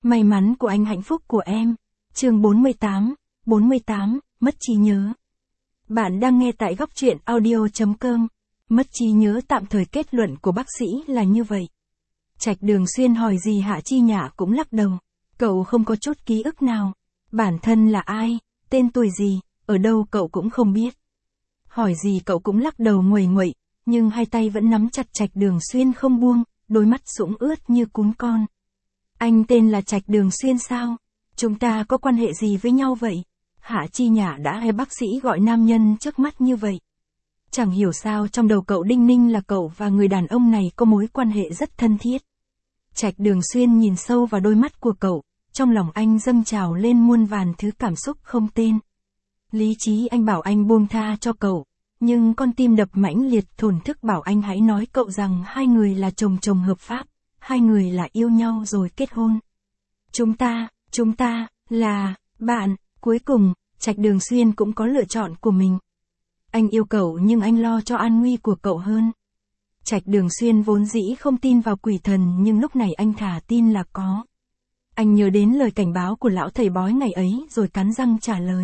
May mắn của anh hạnh phúc của em. Chương 48, mất trí nhớ. Bạn đang nghe tại góc truyện audio.com. Mất trí nhớ tạm thời, kết luận của bác sĩ là như vậy. Trạch Đường Xuyên hỏi gì Hạ Chi Nhã cũng lắc đầu. Cậu không có chút ký ức nào. Bản thân là ai, tên tuổi gì, ở đâu cậu cũng không biết. Hỏi gì cậu cũng lắc đầu nguầy nguậy, nhưng hai tay vẫn nắm chặt Trạch Đường Xuyên không buông, đôi mắt sũng ướt như cún con. Anh tên là Trạch Đường Xuyên sao? Chúng ta có quan hệ gì với nhau vậy? Hạ Chi Nhã đã hay bác sĩ gọi nam nhân trước mắt như vậy. Chẳng hiểu sao trong đầu cậu đinh ninh là cậu và người đàn ông này có mối quan hệ rất thân thiết. Trạch Đường Xuyên nhìn sâu vào đôi mắt của cậu, trong lòng anh dâng trào lên muôn vàn thứ cảm xúc không tên. Lý trí anh bảo anh buông tha cho cậu, nhưng con tim đập mãnh liệt thổn thức bảo anh hãy nói cậu rằng hai người là chồng hợp pháp, hai người là yêu nhau rồi kết hôn. Chúng ta, là, bạn. Cuối cùng, Trạch Đường Xuyên cũng có lựa chọn của mình. Anh yêu cậu nhưng anh lo cho an nguy của cậu hơn. Trạch Đường Xuyên vốn dĩ không tin vào quỷ thần nhưng lúc này anh thà tin là có. Anh nhớ đến lời cảnh báo của lão thầy bói ngày ấy rồi cắn răng trả lời.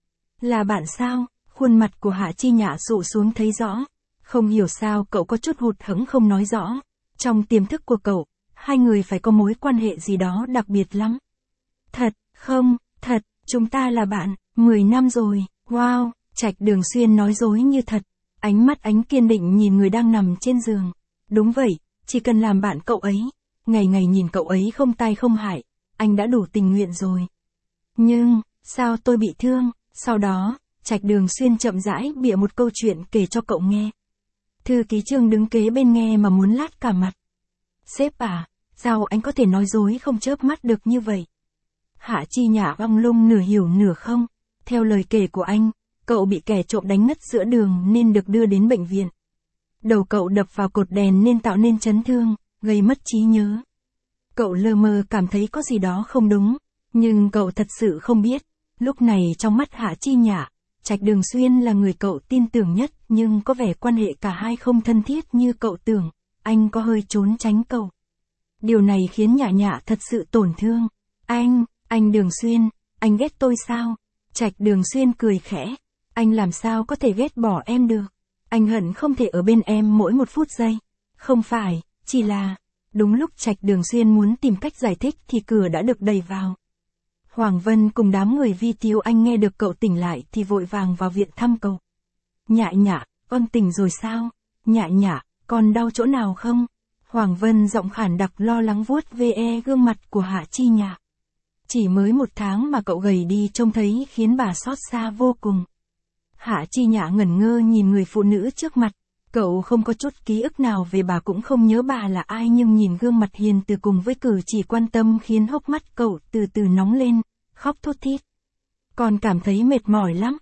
Là bạn sao? Khuôn mặt của Hạ Chi Nhã sụ xuống thấy rõ. Không hiểu sao cậu có chút hụt hẫng không nói rõ. Trong tiềm thức của cậu, hai người phải có mối quan hệ gì đó đặc biệt lắm. Thật, không, thật, chúng ta là bạn, 10 năm rồi, wow, Trạch Đường Xuyên nói dối như thật. Ánh mắt anh kiên định nhìn người đang nằm trên giường. Đúng vậy, chỉ cần làm bạn cậu ấy, ngày ngày nhìn cậu ấy không tai không hại, anh đã đủ tình nguyện rồi. Nhưng, sao tôi bị thương? Sau đó, Trạch Đường Xuyên chậm rãi bịa một câu chuyện kể cho cậu nghe. Thư ký Trương đứng kế bên nghe mà muốn lát cả mặt. Sếp à, sao anh có thể nói dối không chớp mắt được như vậy? Hạ Chi Nhã băng lung nửa hiểu nửa không. Theo lời kể của anh, cậu bị kẻ trộm đánh ngất giữa đường nên được đưa đến bệnh viện. Đầu cậu đập vào cột đèn nên tạo nên chấn thương, gây mất trí nhớ. Cậu lờ mờ cảm thấy có gì đó không đúng, nhưng cậu thật sự không biết. Lúc này trong mắt Hạ Chi Nhã, Trạch Đường Xuyên là người cậu tin tưởng nhất, nhưng có vẻ quan hệ cả hai không thân thiết như cậu tưởng, anh có hơi trốn tránh cậu. Điều này khiến Nhã Nhã thật sự tổn thương. Anh Đường Xuyên, anh ghét tôi sao? Trạch Đường Xuyên cười khẽ, anh làm sao có thể ghét bỏ em được? Anh hận không thể ở bên em mỗi một phút giây. Không phải, chỉ là... Đúng lúc Trạch Đường Xuyên muốn tìm cách giải thích thì cửa đã được đẩy vào. Hoàng Vân cùng đám người Vi Tiêu Anh nghe được cậu tỉnh lại thì vội vàng vào viện thăm cậu. Nhã Nhã, con tỉnh rồi sao? Nhã Nhã, con đau chỗ nào không? Hoàng Vân giọng khản đặc lo lắng vuốt ve gương mặt của Hạ Chi Nhã. Chỉ mới 1 tháng mà cậu gầy đi trông thấy khiến bà xót xa vô cùng. Hạ Chi Nhã ngẩn ngơ nhìn người phụ nữ trước mặt. Cậu không có chút ký ức nào về bà, cũng không nhớ bà là ai, nhưng nhìn gương mặt hiền từ cùng với cử chỉ quan tâm khiến hốc mắt cậu từ từ nóng lên, khóc thút thít. Con cảm thấy mệt mỏi lắm.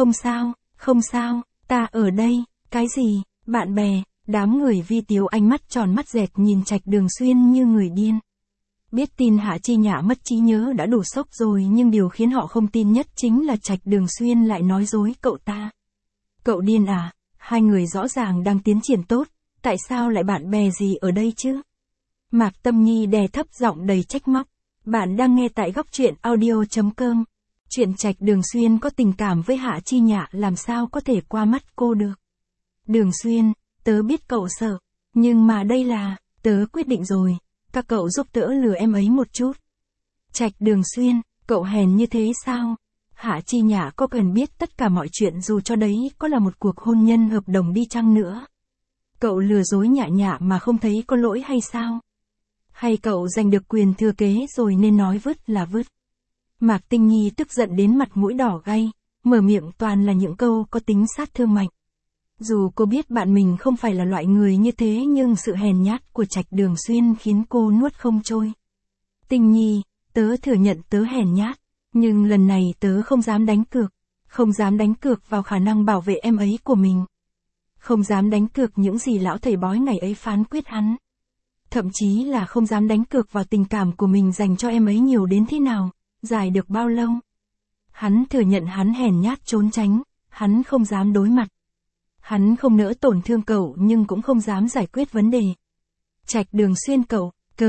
Không sao, ta ở đây. Cái gì? Bạn bè? Đám người Vi Tiếu Anh mắt tròn mắt dẹt nhìn Trạch Đường Xuyên như người điên. Biết tin Hạ Chi Nhã mất trí nhớ đã đủ sốc rồi, nhưng điều khiến họ không tin nhất chính là Trạch Đường Xuyên lại nói dối cậu ta. Cậu điên à? Hai người rõ ràng đang tiến triển tốt, tại sao lại bạn bè gì ở đây chứ? Mạc Tâm Nhi đè thấp giọng đầy trách móc. Bạn đang nghe tại góc truyện audio.com. Chuyện Trạch Đường Xuyên có tình cảm với Hạ Chi Nhã làm sao có thể qua mắt cô được? Đường Xuyên, tớ biết cậu sợ, nhưng mà đây là, tớ quyết định rồi, các cậu giúp tớ lừa em ấy một chút. Trạch Đường Xuyên, cậu hèn như thế sao? Hạ Chi Nhã có cần biết tất cả mọi chuyện dù cho đấy có là một cuộc hôn nhân hợp đồng đi chăng nữa? Cậu lừa dối Nhã Nhã mà không thấy có lỗi hay sao? Hay cậu giành được quyền thừa kế rồi nên nói vứt là vứt? Mạc Tinh Nhi tức giận đến mặt mũi đỏ gay, mở miệng toàn là những câu có tính sát thương mạnh. Dù cô biết bạn mình không phải là loại người như thế nhưng sự hèn nhát của Trạch Đường Xuyên khiến cô nuốt không trôi. Tinh Nhi, tớ thừa nhận tớ hèn nhát, nhưng lần này tớ không dám đánh cược. Không dám đánh cược vào khả năng bảo vệ em ấy của mình. Không dám đánh cược những gì lão thầy bói ngày ấy phán quyết hắn. Thậm chí là không dám đánh cược vào tình cảm của mình dành cho em ấy nhiều đến thế nào, dài được bao lâu. Hắn thừa nhận hắn hèn nhát trốn tránh, hắn không dám đối mặt. Hắn không nỡ tổn thương cậu nhưng cũng không dám giải quyết vấn đề. Trạch Đường Xuyên cậu,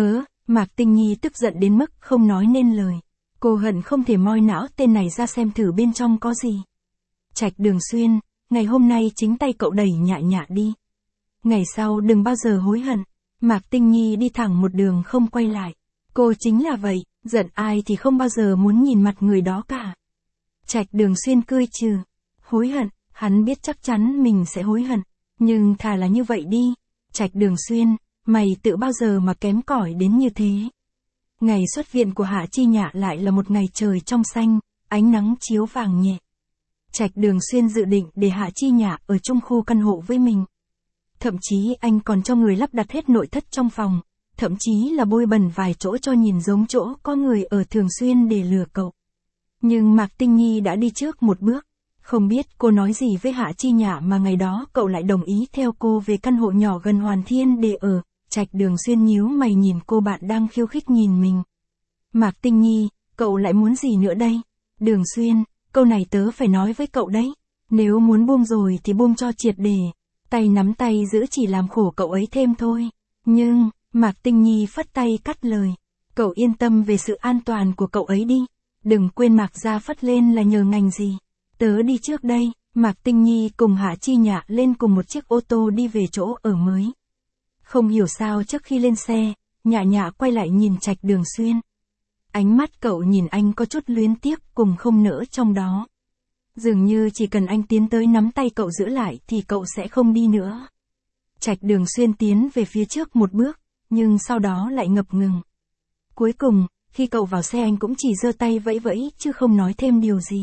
Mạc Tinh Nhi tức giận đến mức không nói nên lời. Cô hận không thể moi não tên này ra xem thử bên trong có gì. Trạch Đường Xuyên, ngày hôm nay chính tay cậu đẩy Nhạ Nhạ đi. Ngày sau đừng bao giờ hối hận. Mạc Tinh Nhi đi thẳng một đường không quay lại. Cô chính là vậy, giận ai thì không bao giờ muốn nhìn mặt người đó cả. Trạch Đường Xuyên cười trừ. Hối hận, hắn biết chắc chắn mình sẽ hối hận. Nhưng thà là như vậy đi. Trạch Đường Xuyên, mày tự bao giờ mà kém cỏi đến như thế. Ngày xuất viện của Hạ Chi Nhạ lại là một ngày trời trong xanh, ánh nắng chiếu vàng nhẹ. Trạch Đường Xuyên dự định để Hạ Chi Nhạ ở chung khu căn hộ với mình. Thậm chí anh còn cho người lắp đặt hết nội thất trong phòng, thậm chí là bôi bẩn vài chỗ cho nhìn giống chỗ có người ở thường xuyên để lừa cậu. Nhưng Mạc Tinh Nhi đã đi trước một bước. Không biết cô nói gì với Hạ Chi Nhạ mà ngày đó cậu lại đồng ý theo cô về căn hộ nhỏ gần Hoàn Thiên để ở. Trạch Đường Xuyên nhíu mày nhìn cô bạn đang khiêu khích nhìn mình. Mạc Tinh Nhi, cậu lại muốn gì nữa đây? Đường Xuyên, câu này tớ phải nói với cậu đấy. Nếu muốn buông rồi thì buông cho triệt để. Tay nắm tay giữ chỉ làm khổ cậu ấy thêm thôi. Nhưng, Mạc Tinh Nhi phất tay cắt lời. Cậu yên tâm về sự an toàn của cậu ấy đi. Đừng quên Mạc gia phất lên là nhờ ngành gì. Tớ đi trước đây. Mạc Tinh Nhi cùng Hạ Chi Nhạ lên cùng một chiếc ô tô đi về chỗ ở mới. Không hiểu sao trước khi lên xe, Nhạ Nhạ quay lại nhìn Trạch Đường Xuyên. Ánh mắt cậu nhìn anh có chút luyến tiếc cùng không nỡ trong đó. Dường như chỉ cần anh tiến tới nắm tay cậu giữ lại thì cậu sẽ không đi nữa. Trạch Đường Xuyên tiến về phía trước một bước, nhưng sau đó lại ngập ngừng. Cuối cùng, khi cậu vào xe anh cũng chỉ giơ tay vẫy vẫy chứ không nói thêm điều gì.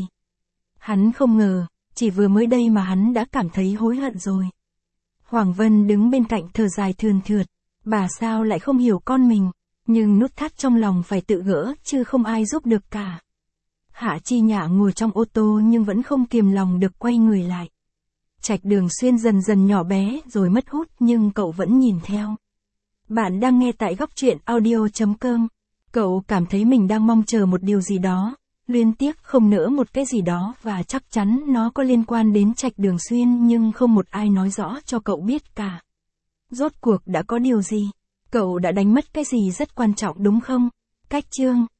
Hắn không ngờ, chỉ vừa mới đây mà hắn đã cảm thấy hối hận rồi. Hoàng Vân đứng bên cạnh thở dài thườn thượt, bà sao lại không hiểu con mình, nhưng nút thắt trong lòng phải tự gỡ chứ không ai giúp được cả. Hạ Chi Nhạ ngồi trong ô tô nhưng vẫn không kiềm lòng được quay người lại. Trạch Đường Xuyên dần dần nhỏ bé rồi mất hút nhưng cậu vẫn nhìn theo. Bạn đang nghe tại góc truyện audio.com. Cậu cảm thấy mình đang mong chờ một điều gì đó, luyến tiếc không nỡ một cái gì đó và chắc chắn nó có liên quan đến Trạch Đường Xuyên nhưng không một ai nói rõ cho cậu biết cả. Rốt cuộc đã có điều gì? Cậu đã đánh mất cái gì rất quan trọng đúng không? Cách chương